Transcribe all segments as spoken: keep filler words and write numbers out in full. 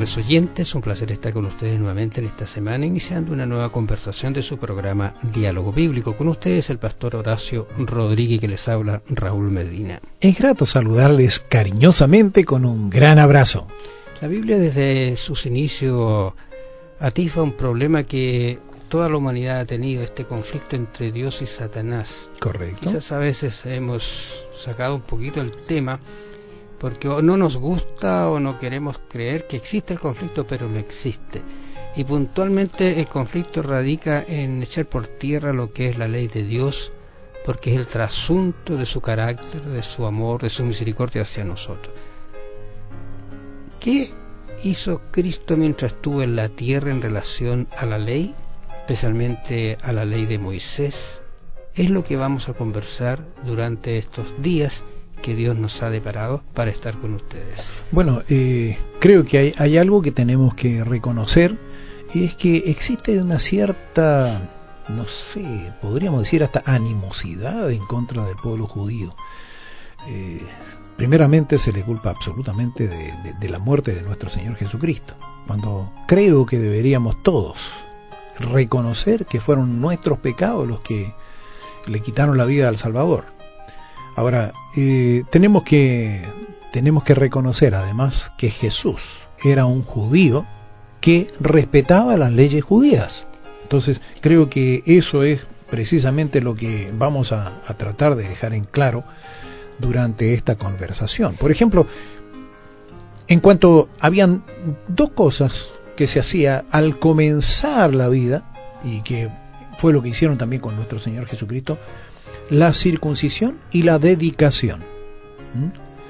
amables oyentes, un placer estar con ustedes nuevamente en esta semana, iniciando una nueva conversación de su programa Diálogo Bíblico. Con ustedes el pastor Horacio Rodríguez, que les habla Raúl Medina. Es grato saludarles cariñosamente con un gran abrazo. La Biblia desde sus inicios atisba un problema que toda la humanidad ha tenido, este conflicto entre Dios y Satanás. Correcto. Quizás a veces hemos sacado un poquito el tema porque o no nos gusta o no queremos creer que existe el conflicto, pero no existe. Y puntualmente el conflicto radica en echar por tierra lo que es la ley de Dios, porque es el trasunto de su carácter, de su amor, de su misericordia hacia nosotros. ¿Qué hizo Cristo mientras estuvo en la tierra en relación a la ley, especialmente a la ley de Moisés? Es lo que vamos a conversar durante estos días que Dios nos ha deparado para estar con ustedes. Bueno, eh, creo que hay, hay algo que tenemos que reconocer, y es que existe una cierta, no sé, podríamos decir hasta animosidad en contra del pueblo judío. Eh, primeramente se le culpa absolutamente de, de, de la muerte de nuestro Señor Jesucristo, cuando creo que deberíamos todos reconocer que fueron nuestros pecados los que le quitaron la vida al Salvador. Ahora, eh, tenemos que tenemos que reconocer además que Jesús era un judío que respetaba las leyes judías. Entonces, creo que eso es precisamente lo que vamos a, a tratar de dejar en claro durante esta conversación. Por ejemplo, en cuanto habían dos cosas que se hacía al comenzar la vida, y que fue lo que hicieron también con nuestro Señor Jesucristo: la circuncisión y la dedicación. ¿Mm?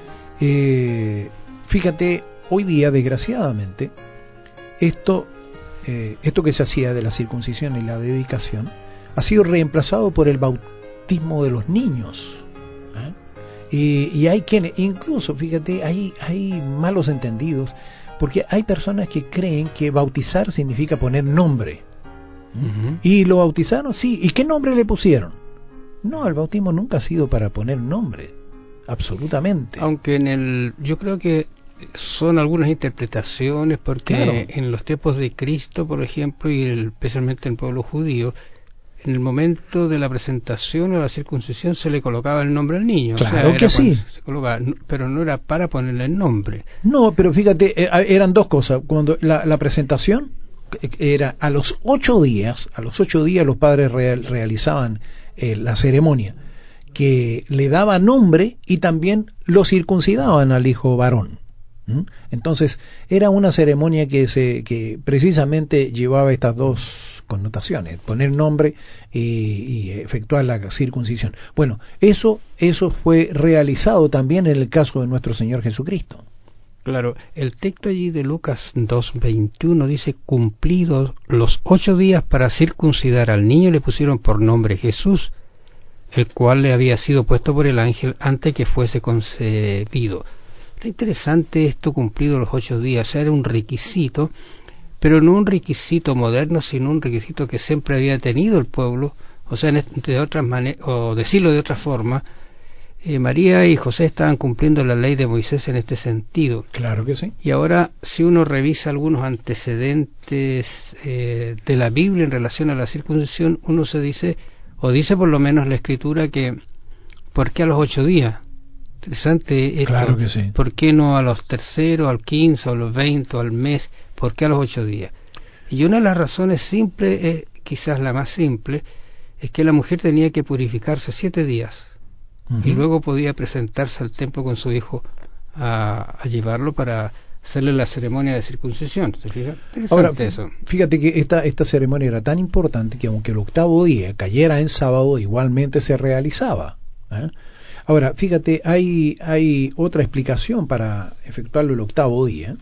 Eh, fíjate, hoy día, desgraciadamente, esto, eh, esto que se hacía de la circuncisión y la dedicación ha sido reemplazado por el bautismo de los niños. ¿Eh? Y, y hay quienes, incluso, fíjate, hay, hay malos entendidos, porque hay personas que creen que bautizar significa poner nombre. ¿Mm? Uh-huh. Y lo bautizaron, sí. ¿Y qué nombre le pusieron? No, el bautismo nunca ha sido para poner nombre, absolutamente. Aunque en el, yo creo que son algunas interpretaciones, porque claro, en los tiempos de Cristo, por ejemplo, y el, especialmente en el pueblo judío, en el momento de la presentación o la circuncisión se le colocaba el nombre al niño. Claro, o sea, que sí. Se colocaba, pero no era para ponerle el nombre. No, pero fíjate, eran dos cosas. Cuando la, la presentación era a los ocho días, a los ocho días los padres real, realizaban Eh, la ceremonia que le daba nombre, y también lo circuncidaban al hijo varón. ¿Mm? Entonces era una ceremonia que se que precisamente llevaba estas dos connotaciones: poner nombre y, y efectuar la circuncisión. Bueno, eso eso fue realizado también en el caso de nuestro Señor Jesucristo. Claro, el texto allí de Lucas dos veintiuno dice: cumplidos los ocho días para circuncidar al niño, le pusieron por nombre Jesús, el cual le había sido puesto por el ángel antes que fuese concebido. Está interesante esto, cumplido los ocho días. O sea, era un requisito, pero no un requisito moderno, sino un requisito que siempre había tenido el pueblo. O sea, de otras maneras, o decirlo de otra forma, Eh, María y José estaban cumpliendo la ley de Moisés en este sentido. Claro que sí. Y ahora, si uno revisa algunos antecedentes eh, de la Biblia en relación a la circuncisión, uno se dice, o dice por lo menos la Escritura, que ¿por qué a los ocho días? Interesante esto. Claro que sí. ¿Por qué no a los terceros, al quince, a los veinte, o al mes? ¿Por qué a los ocho días? Y una de las razones simples, eh, quizás la más simple, es que la mujer tenía que purificarse siete días. Uh-huh. Y luego podía presentarse al templo con su hijo a, a llevarlo para hacerle la ceremonia de circuncisión. ¿Te fijas? Ahora, eso. Fíjate que esta, esta ceremonia era tan importante que aunque el octavo día cayera en sábado, igualmente se realizaba. ¿eh? Ahora, fíjate, hay, hay otra explicación para efectuarlo el octavo día,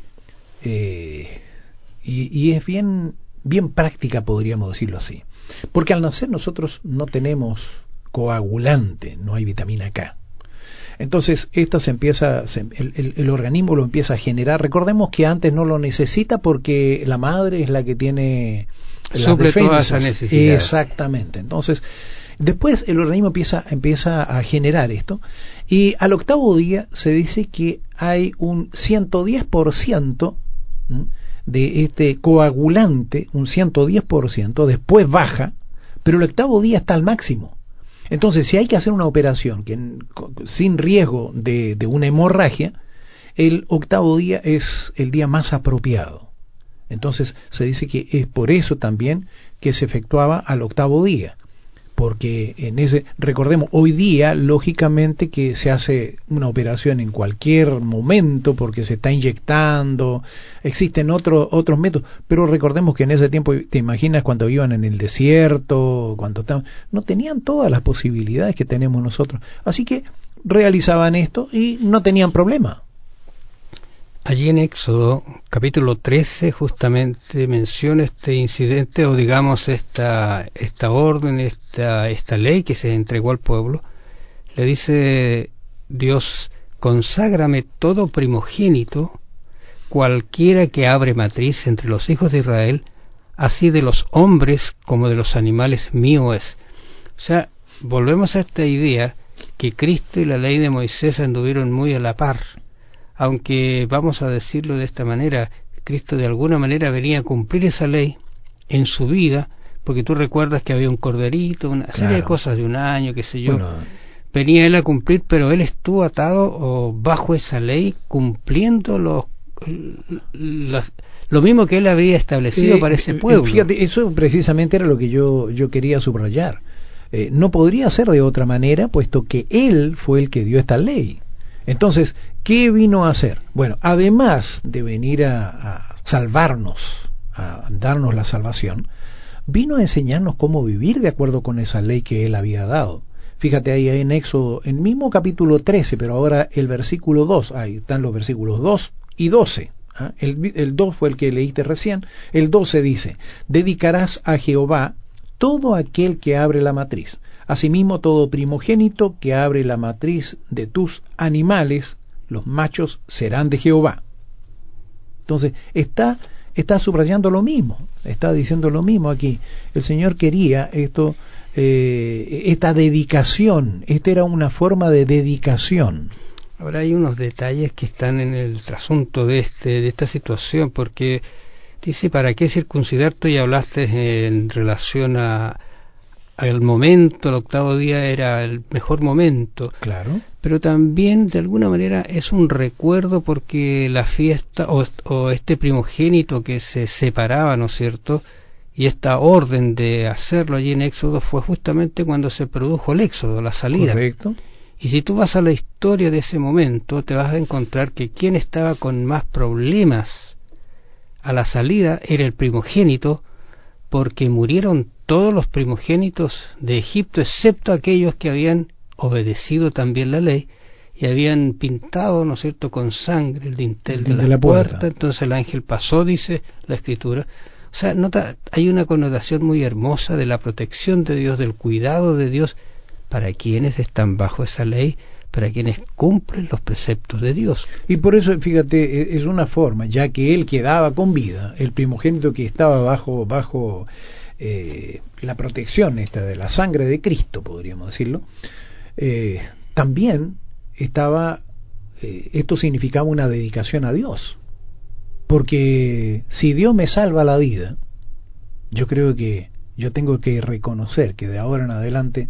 eh, y, y es bien, bien práctica, podríamos decirlo así. Porque al nacer nosotros no tenemos coagulante, no hay vitamina K. Entonces esta se empieza, se, el, el, el organismo lo empieza a generar. Recordemos que antes no lo necesita porque la madre es la que tiene las defensas. Todas necesidades. Exactamente. Entonces después el organismo empieza, empieza a generar esto, y al octavo día se dice que hay un ciento diez por ciento de este coagulante un ciento diez por ciento, después baja, pero el octavo día está al máximo. Entonces, si hay que hacer una operación que, sin riesgo de, de una hemorragia, el octavo día es el día más apropiado. Entonces, se dice que es por eso también que se efectuaba al octavo día. Porque en ese, recordemos, hoy día, lógicamente que se hace una operación en cualquier momento porque se está inyectando, existen otros otros métodos, pero recordemos que en ese tiempo, te imaginas cuando iban en el desierto, cuando estaban, no tenían todas las posibilidades que tenemos nosotros, así que realizaban esto y no tenían problema. Allí en Éxodo, capítulo trece, justamente menciona este incidente, o digamos esta esta orden, esta esta ley que se entregó al pueblo. Le dice Dios: conságrame todo primogénito, cualquiera que abre matriz entre los hijos de Israel, así de los hombres como de los animales mío es. O sea, volvemos a esta idea que Cristo y la ley de Moisés anduvieron muy a la par. Aunque vamos a decirlo de esta manera, Cristo de alguna manera venía a cumplir esa ley en su vida, porque tú recuerdas que había un corderito, una Claro. serie de cosas de un año, qué sé yo, Bueno, venía él a cumplir, pero él estuvo atado o bajo esa ley, cumpliendo los, las, lo mismo que él habría establecido eh, para ese eh, pueblo. Fíjate, eso precisamente era lo que yo, yo quería subrayar. Eh, no podría ser de otra manera, puesto que él fue el que dio esta ley. Entonces, ¿qué vino a hacer? Bueno, además de venir a, a salvarnos, a darnos la salvación, vino a enseñarnos cómo vivir de acuerdo con esa ley que él había dado. Fíjate ahí en Éxodo, en el mismo capítulo trece, pero ahora el versículo dos, ahí están los versículos dos y doce. ¿Ah? El, el dos fue el que leíste recién. El doce dice: dedicarás a Jehová todo aquel que abre la matriz. Asimismo, todo primogénito que abre la matriz de tus animales, los machos serán de Jehová. Entonces, está, está subrayando lo mismo, está diciendo lo mismo aquí. El Señor quería esto, eh, esta dedicación, esta era una forma de dedicación. Ahora hay unos detalles que están en el trasunto de este de esta situación, porque dice: ¿para qué circuncidar? Tú ya hablaste en relación a al momento, el octavo día era el mejor momento. Claro. Pero también de alguna manera es un recuerdo, porque la fiesta o, o este primogénito que se separaba, ¿no es cierto? Y esta orden de hacerlo allí en Éxodo fue justamente cuando se produjo el Éxodo, la salida. Correcto. Y si tú vas a la historia de ese momento, te vas a encontrar que quien estaba con más problemas a la salida era el primogénito, porque murieron todos los primogénitos de Egipto, excepto aquellos que habían obedecido también la ley y habían pintado, ¿no es cierto?, con sangre el dintel de, de la, la puerta. puerta. Entonces el ángel pasó, dice la Escritura. O sea, nota, hay una connotación muy hermosa de la protección de Dios, del cuidado de Dios para quienes están bajo esa ley, para quienes cumplen los preceptos de Dios. Y por eso, fíjate, es una forma, ya que él quedaba con vida, el primogénito que estaba bajo bajo eh, la protección esta de la sangre de Cristo, podríamos decirlo, eh, también estaba, eh, esto significaba una dedicación a Dios, porque si Dios me salva la vida, yo creo que yo tengo que reconocer que de ahora en adelante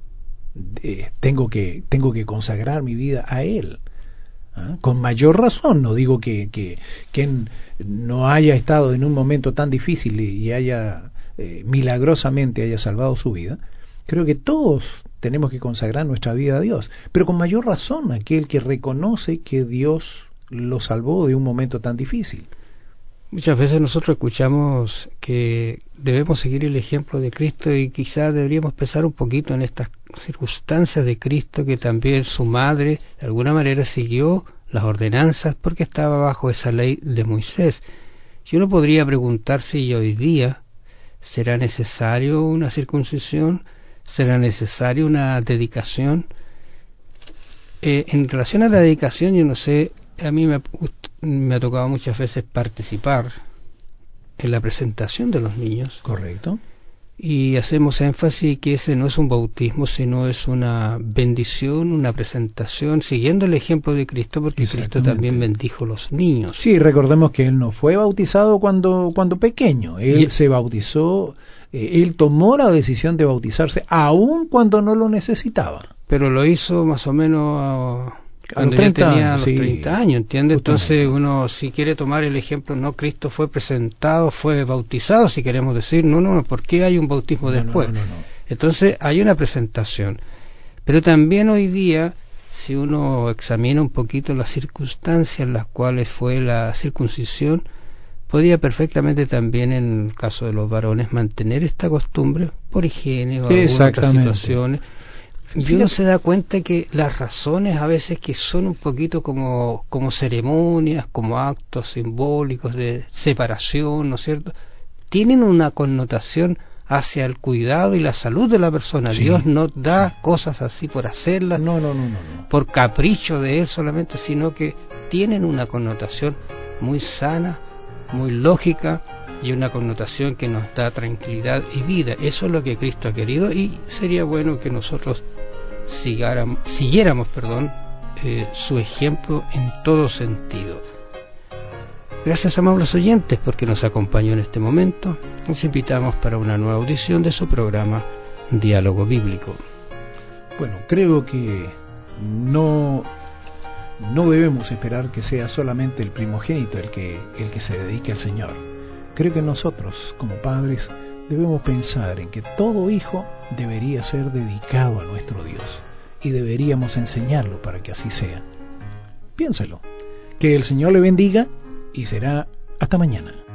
Eh, tengo que tengo que consagrar mi vida a Él. ¿Ah? Con mayor razón, no digo que, que, que no haya estado en un momento tan difícil y, y haya eh, milagrosamente haya salvado su vida. Creo que todos tenemos que consagrar nuestra vida a Dios, pero con mayor razón aquel que reconoce que Dios lo salvó de un momento tan difícil. Muchas veces nosotros escuchamos que debemos seguir el ejemplo de Cristo, y quizás deberíamos pensar un poquito en estas circunstancias de Cristo, que también su madre de alguna manera siguió las ordenanzas porque estaba bajo esa ley de Moisés. Y uno podría preguntarse, ¿y hoy día será necesario una circuncisión? ¿Será necesario una dedicación? Eh, en relación a la dedicación, yo no sé, a mí me, me ha tocado muchas veces participar en la presentación de los niños. Correcto. y hacemos énfasis que ese no es un bautismo, sino es una bendición, una presentación, siguiendo el ejemplo de Cristo, porque Cristo también bendijo los niños. Sí, recordemos que él no fue bautizado cuando, cuando pequeño, él y... se bautizó, eh, él tomó la decisión de bautizarse aun cuando no lo necesitaba. Pero lo hizo más o menos... cuando ya tenía los treinta años, ¿entiende? Entonces uno, si quiere tomar el ejemplo, no, Cristo fue presentado, fue bautizado, si queremos decir, no, no, ¿por qué hay un bautismo no, después? No, no, no, no. Entonces hay una presentación, pero también hoy día, si uno examina un poquito las circunstancias en las cuales fue la circuncisión, podría perfectamente también, en el caso de los varones, mantener esta costumbre por higiene o algunas otras situaciones. Y uno se da cuenta que las razones a veces que son un poquito como, como ceremonias, como actos simbólicos de separación, ¿no es cierto?, tienen una connotación hacia el cuidado y la salud de la persona. Sí, Dios no da sí. cosas así por hacerlas, no, no, no, no, no. por capricho de Él solamente, sino que tienen una connotación muy sana, muy lógica, y una connotación que nos da tranquilidad y vida. Eso es lo que Cristo ha querido, y sería bueno que nosotros sigáramos, siguiéramos perdón, eh, su ejemplo en todo sentido. Gracias, amables oyentes, porque nos acompañó en este momento. Nos invitamos para una nueva audición de su programa Diálogo Bíblico. Bueno, creo que no no debemos esperar que sea solamente el primogénito el que el que se dedique al Señor. Creo que nosotros, como padres, debemos pensar en que todo hijo debería ser dedicado a nuestro Dios y deberíamos enseñarlo para que así sea. Piénselo. Que el Señor le bendiga y será hasta mañana.